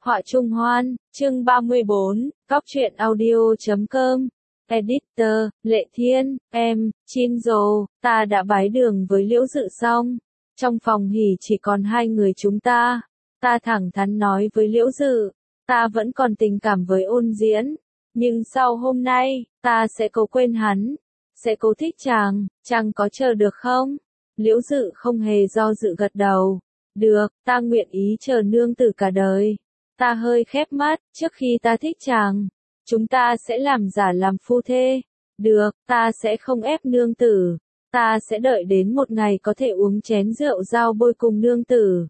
Họa Trung Hoan, chương 34, Góc truyện audio.com. Editor, Lệ Thiên, em, Chin Rồ, ta đã bái đường với Liễu Dự xong. Trong phòng hỉ chỉ còn hai người chúng ta. Ta thẳng thắn nói với Liễu Dự, ta vẫn còn tình cảm với Ôn Diễn. Nhưng sau hôm nay, ta sẽ cố quên hắn. Sẽ cố thích chàng có chờ được không? Liễu Dự không hề do dự gật đầu. Được, ta nguyện ý chờ nương tử cả đời. Ta hơi khép mắt, trước khi ta thích chàng, chúng ta sẽ làm giả làm phu thê. Được, ta sẽ không ép nương tử. Ta sẽ đợi đến một ngày có thể uống chén rượu giao bôi cùng nương tử.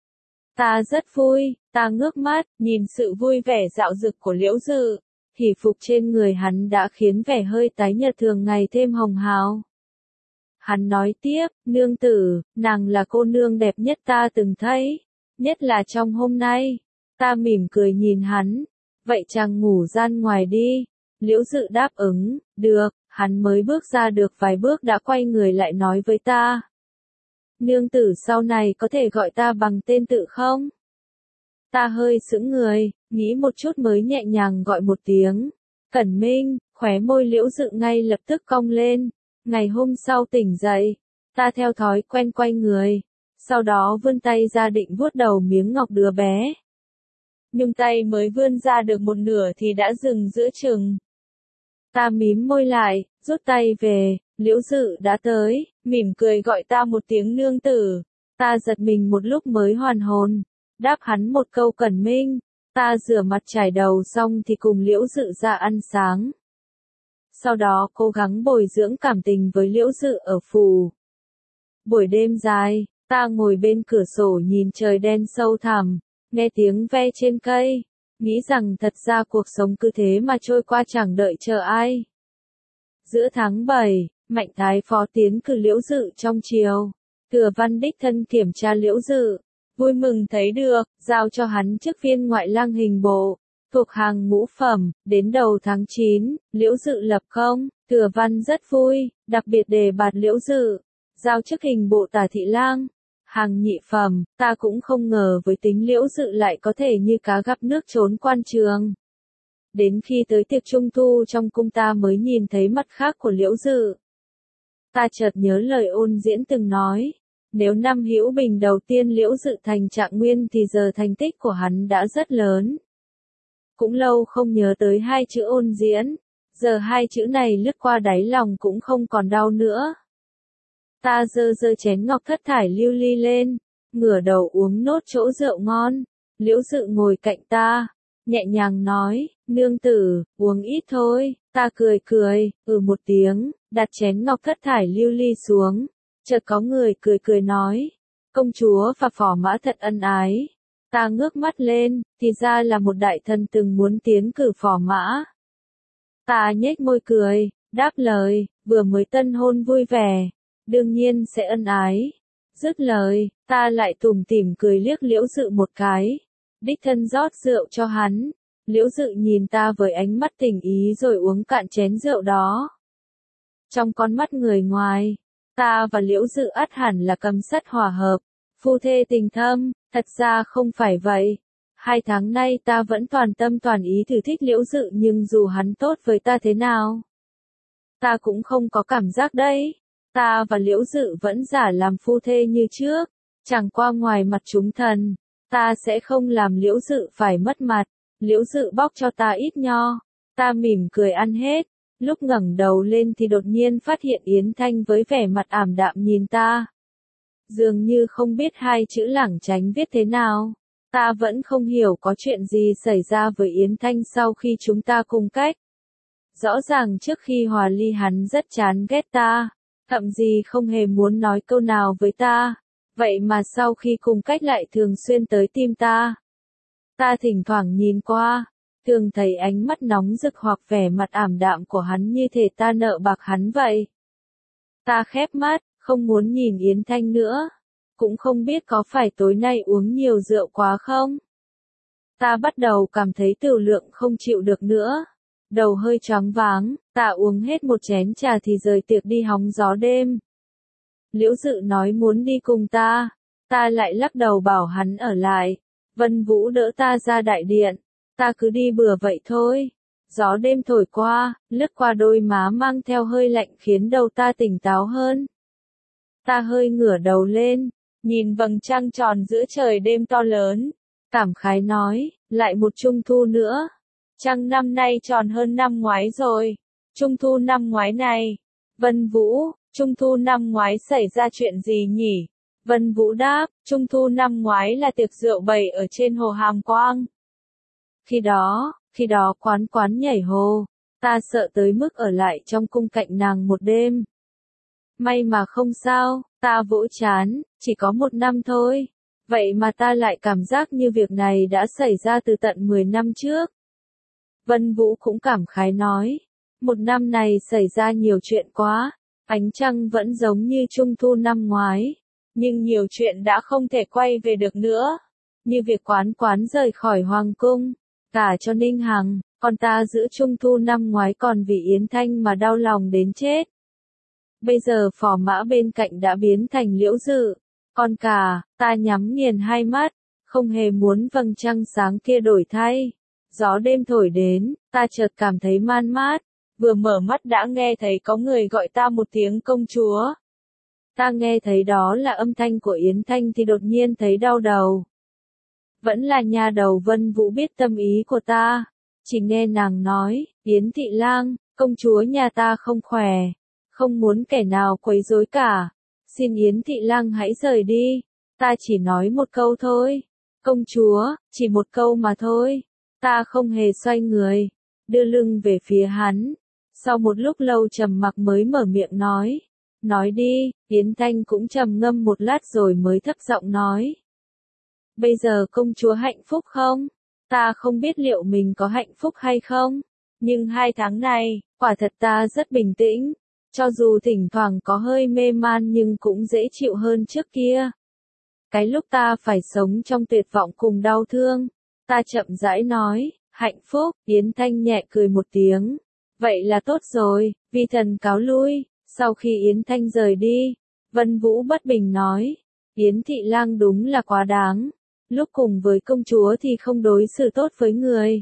Ta rất vui, ta ngước mắt, nhìn sự vui vẻ dạo dực của Liễu Dự. Hỉ phục trên người hắn đã khiến vẻ hơi tái nhợt thường ngày thêm hồng hào. Hắn nói tiếp, nương tử, nàng là cô nương đẹp nhất ta từng thấy, nhất là trong hôm nay. Ta mỉm cười nhìn hắn, vậy chàng ngủ gian ngoài đi. Liễu Dự đáp ứng, được, hắn mới bước ra được vài bước đã quay người lại nói với ta. Nương tử sau này có thể gọi ta bằng tên tự không? Ta hơi sững người, nghĩ một chút mới nhẹ nhàng gọi một tiếng. Cẩn Minh, khóe môi Liễu Dự ngay lập tức cong lên. Ngày hôm sau tỉnh dậy, ta theo thói quen quay người, sau đó vươn tay ra định vuốt đầu miếng ngọc đứa bé. Nhưng tay mới vươn ra được một nửa thì đã dừng giữa chừng. Ta mím môi lại, rút tay về, Liễu Dự đã tới, mỉm cười gọi ta một tiếng nương tử. Ta giật mình một lúc mới hoàn hồn, đáp hắn một câu Cẩn Minh. Ta rửa mặt chải đầu xong thì cùng Liễu Dự ra ăn sáng. Sau đó cố gắng bồi dưỡng cảm tình với Liễu Dự ở phủ. Buổi đêm dài, ta ngồi bên cửa sổ nhìn trời đen sâu thẳm, nghe tiếng ve trên cây, nghĩ rằng thật ra cuộc sống cứ thế mà trôi qua chẳng đợi chờ ai. Giữa tháng 7, Mạnh Thái Phó tiến cử Liễu Dự trong triều. Thừa Văn đích thân kiểm tra Liễu Dự, vui mừng thấy được, giao cho hắn chức viên ngoại lang hình bộ, thuộc hàng ngũ phẩm. Đến đầu tháng 9, Liễu Dự lập công, Thừa Văn rất vui, đặc biệt đề bạt Liễu Dự, giao chức hình bộ tả thị lang. Hàng nhị phẩm, ta cũng không ngờ với tính Liễu Dự lại có thể như cá gặp nước trốn quan trường. Đến khi tới tiệc trung thu trong cung ta mới nhìn thấy mặt khác của Liễu Dự. Ta chợt nhớ lời Ôn Diễn từng nói, nếu năm Hữu Bình đầu tiên Liễu Dự thành trạng nguyên thì giờ thành tích của hắn đã rất lớn. Cũng lâu không nhớ tới hai chữ Ôn Diễn, giờ hai chữ này lướt qua đáy lòng cũng không còn đau nữa. Ta giơ chén ngọc thất thải lưu ly lên, ngửa đầu uống nốt chỗ rượu ngon. Liễu Dự ngồi cạnh ta, nhẹ nhàng nói, nương tử, uống ít thôi. Ta cười, một tiếng, đặt chén ngọc thất thải lưu ly xuống. Chợt có người cười nói, công chúa và phò mã thật ân ái. Ta ngước mắt lên, thì ra là một đại thần từng muốn tiến cử phò mã. Ta nhếch môi cười, đáp lời, vừa mới tân hôn vui vẻ, đương nhiên sẽ ân ái. Dứt lời, ta lại tủm tỉm cười liếc Liễu Dự một cái, đích thân rót rượu cho hắn. Liễu Dự nhìn ta với ánh mắt tình ý rồi uống cạn chén rượu đó. Trong con mắt người ngoài, ta và Liễu Dự ắt hẳn là cầm sắt hòa hợp, phu thê tình thâm. Thật ra không phải vậy. 2 tháng nay ta vẫn toàn tâm toàn ý thử thích Liễu Dự, nhưng dù hắn tốt với ta thế nào, ta cũng không có cảm giác đấy. Ta và Liễu Dự vẫn giả làm phu thê như trước, chẳng qua ngoài mặt chúng thần, ta sẽ không làm Liễu Dự phải mất mặt. Liễu Dự bóc cho ta ít nho, ta mỉm cười ăn hết. Lúc ngẩng đầu lên thì đột nhiên phát hiện Yến Thanh với vẻ mặt ảm đạm nhìn ta. Dường như không biết hai chữ lảng tránh viết thế nào. Ta vẫn không hiểu có chuyện gì xảy ra với Yến Thanh sau khi chúng ta cùng cách. Rõ ràng trước khi hòa ly hắn rất chán ghét ta, thậm chí không hề muốn nói câu nào với ta. Vậy mà sau khi cùng cách lại thường xuyên tới tim ta. Ta thỉnh thoảng nhìn qua, thường thấy ánh mắt nóng rực hoặc vẻ mặt ảm đạm của hắn như thể ta nợ bạc hắn vậy. Ta khép mắt, không muốn nhìn Yến Thanh nữa. Cũng không biết có phải tối nay uống nhiều rượu quá không? Ta bắt đầu cảm thấy tiểu lượng không chịu được nữa. Đầu hơi choáng váng, ta uống hết một chén trà thì rời tiệc đi hóng gió đêm. Liễu Dự nói muốn đi cùng ta. Ta lại lắc đầu bảo hắn ở lại. Vân Vũ đỡ ta ra đại điện, ta cứ đi bừa vậy thôi. Gió đêm thổi qua, lướt qua đôi má mang theo hơi lạnh khiến đầu ta tỉnh táo hơn. Ta hơi ngửa đầu lên, nhìn vầng trăng tròn giữa trời đêm to lớn, cảm khái nói, lại một trung thu nữa. Trăng năm nay tròn hơn năm ngoái rồi. Trung thu năm ngoái này. Vân Vũ, trung thu năm ngoái xảy ra chuyện gì nhỉ? Vân Vũ đáp, trung thu năm ngoái là tiệc rượu bày ở trên hồ Hàm Quang. Khi đó quán quán nhảy hồ, ta sợ tới mức ở lại trong cung cạnh nàng một đêm. May mà không sao, ta vỗ chán, chỉ có một năm thôi. Vậy mà ta lại cảm giác như việc này đã xảy ra từ tận 10 năm trước. Vân Vũ cũng cảm khái nói, một năm này xảy ra nhiều chuyện quá, ánh trăng vẫn giống như trung thu năm ngoái, nhưng nhiều chuyện đã không thể quay về được nữa, như việc quán quán rời khỏi hoàng cung, cả cho Ninh Hằng, còn ta giữa trung thu năm ngoái còn vì Yến Thanh mà đau lòng đến chết. Bây giờ phò mã bên cạnh đã biến thành Liễu Dự, còn cả, ta nhắm nghiền hai mắt, không hề muốn vầng trăng sáng kia đổi thay. Gió đêm thổi đến, ta chợt cảm thấy man mát, vừa mở mắt đã nghe thấy có người gọi ta một tiếng công chúa. Ta nghe thấy đó là âm thanh của Yến Thanh thì đột nhiên thấy đau đầu. Vẫn là nhà đầu Vân Vũ biết tâm ý của ta, chỉ nghe nàng nói, Yến Thị Lang, công chúa nhà ta không khỏe, không muốn kẻ nào quấy rối cả, xin Yến Thị Lang hãy rời đi. Ta chỉ nói một câu thôi, công chúa, chỉ một câu mà thôi. Ta không hề xoay người, đưa lưng về phía hắn. Sau một lúc lâu trầm mặc mới mở miệng nói đi. Yến Thanh cũng trầm ngâm một lát rồi mới thấp giọng nói. Bây giờ công chúa hạnh phúc không? Ta không biết liệu mình có hạnh phúc hay không, nhưng 2 tháng này, quả thật ta rất bình tĩnh, cho dù thỉnh thoảng có hơi mê man nhưng cũng dễ chịu hơn trước kia. Cái lúc ta phải sống trong tuyệt vọng cùng đau thương, ta chậm rãi nói, hạnh phúc. Yến Thanh nhẹ cười một tiếng. Vậy là tốt rồi, vi thần cáo lui. Sau khi Yến Thanh rời đi, Vân Vũ bất bình nói, Yến Thị Lang đúng là quá đáng. Lúc cùng với công chúa thì không đối xử tốt với người.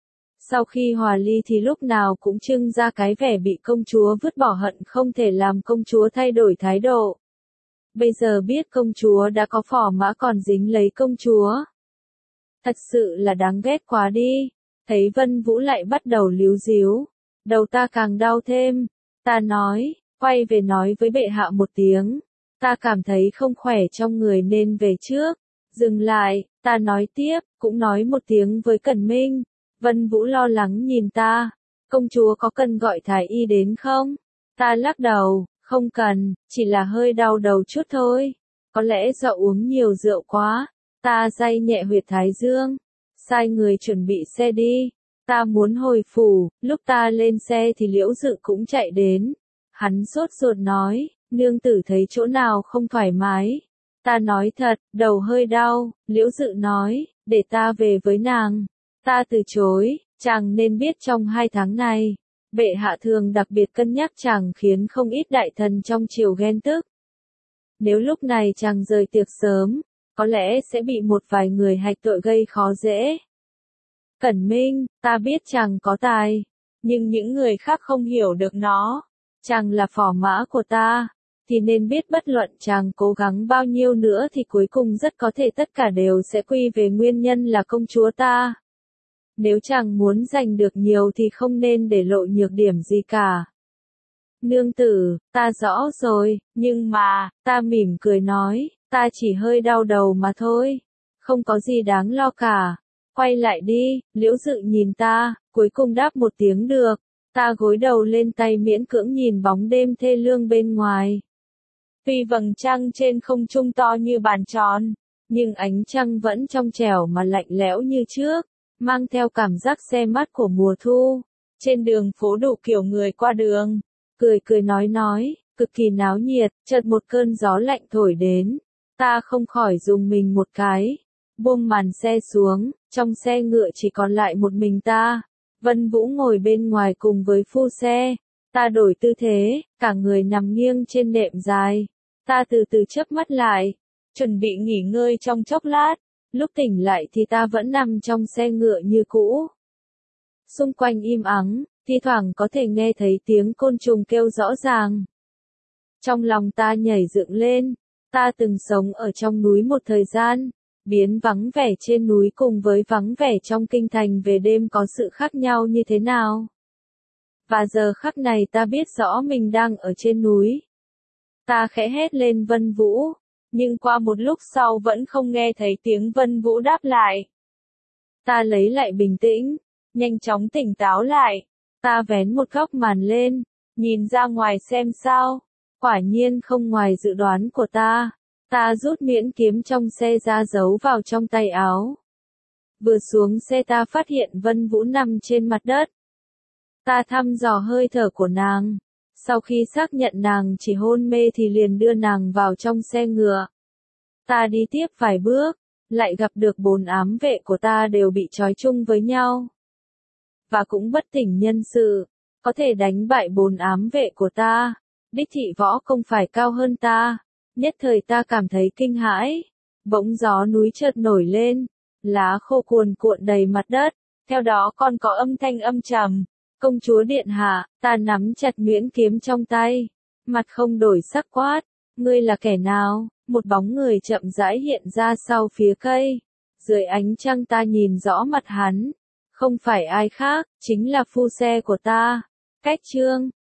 Sau khi hòa ly thì lúc nào cũng trưng ra cái vẻ bị công chúa vứt bỏ hận không thể làm công chúa thay đổi thái độ. Bây giờ biết công chúa đã có phò mã còn dính lấy công chúa. Thật sự là đáng ghét quá đi. Thấy Vân Vũ lại bắt đầu líu díu, đầu ta càng đau thêm. Ta nói, quay về nói với bệ hạ một tiếng. Ta cảm thấy không khỏe trong người nên về trước. Dừng lại, ta nói tiếp, cũng nói một tiếng với Cẩn Minh. Vân Vũ lo lắng nhìn ta. Công chúa có cần gọi thái y đến không? Ta lắc đầu, không cần, chỉ là hơi đau đầu chút thôi. Có lẽ do uống nhiều rượu quá. Ta day nhẹ huyệt thái dương, sai người chuẩn bị xe đi. Ta muốn hồi phủ, lúc ta lên xe thì Liễu Dự cũng chạy đến. Hắn sốt ruột nói, nương tử thấy chỗ nào không thoải mái. Ta nói thật, đầu hơi đau. Liễu Dự nói, để ta về với nàng. Ta từ chối, chàng nên biết trong 2 tháng này, bệ hạ thường đặc biệt cân nhắc chàng khiến không ít đại thần trong triều ghen tức. Nếu lúc này chàng rời tiệc sớm, có lẽ sẽ bị một vài người hạch tội gây khó dễ. Cẩn Minh, ta biết chàng có tài, nhưng những người khác không hiểu được nó. Chàng là phò mã của ta, thì nên biết bất luận chàng cố gắng bao nhiêu nữa thì cuối cùng rất có thể tất cả đều sẽ quy về nguyên nhân là công chúa ta. Nếu chàng muốn giành được nhiều thì không nên để lộ nhược điểm gì cả. Nương tử, ta rõ rồi, nhưng mà, ta mỉm cười nói, ta chỉ hơi đau đầu mà thôi. Không có gì đáng lo cả. Quay lại đi. Liễu Dự nhìn ta, cuối cùng đáp một tiếng được. Ta gối đầu lên tay miễn cưỡng nhìn bóng đêm thê lương bên ngoài. Tuy vầng trăng trên không trung to như bàn tròn, nhưng ánh trăng vẫn trong trẻo mà lạnh lẽo như trước, mang theo cảm giác se mắt của mùa thu. Trên đường phố đủ kiểu người qua đường, cười cười nói, cực kỳ náo nhiệt. Chợt một cơn gió lạnh thổi đến, ta không khỏi rùng mình một cái, buông màn xe xuống, trong xe ngựa chỉ còn lại một mình ta. Vân Vũ ngồi bên ngoài cùng với phu xe. Ta đổi tư thế, cả người nằm nghiêng trên nệm dài. Ta từ từ chớp mắt lại, chuẩn bị nghỉ ngơi trong chốc lát. Lúc tỉnh lại thì ta vẫn nằm trong xe ngựa như cũ. Xung quanh im ắng, thi thoảng có thể nghe thấy tiếng côn trùng kêu rõ ràng. Trong lòng ta nhảy dựng lên, ta từng sống ở trong núi một thời gian, biến vắng vẻ trên núi cùng với vắng vẻ trong kinh thành về đêm có sự khác nhau như thế nào. Và giờ khắc này ta biết rõ mình đang ở trên núi. Ta khẽ hét lên Vân Vũ, nhưng qua một lúc sau vẫn không nghe thấy tiếng Vân Vũ đáp lại. Ta lấy lại bình tĩnh, nhanh chóng tỉnh táo lại. Ta vén một góc màn lên, nhìn ra ngoài xem sao. Quả nhiên không ngoài dự đoán của ta. Ta rút miễn kiếm trong xe ra giấu vào trong tay áo. Vừa xuống xe ta phát hiện Vân Vũ nằm trên mặt đất. Ta thăm dò hơi thở của nàng. Sau khi xác nhận nàng chỉ hôn mê thì liền đưa nàng vào trong xe ngựa. Ta đi tiếp vài bước, lại gặp được 4 ám vệ của ta đều bị trói chung với nhau. Và cũng bất tỉnh nhân sự, có thể đánh bại 4 ám vệ của ta. Đích thị võ không phải cao hơn ta. Nhất thời ta cảm thấy kinh hãi. Bỗng gió núi chợt nổi lên, lá khô cuồn cuộn đầy mặt đất, theo đó còn có âm thanh âm trầm. Công chúa điện hạ, ta nắm chặt nhuyễn kiếm trong tay, mặt không đổi sắc quát, ngươi là kẻ nào? Một bóng người chậm rãi hiện ra sau phía cây. Dưới ánh trăng ta nhìn rõ mặt hắn, không phải ai khác, chính là phu xe của ta. Cách chương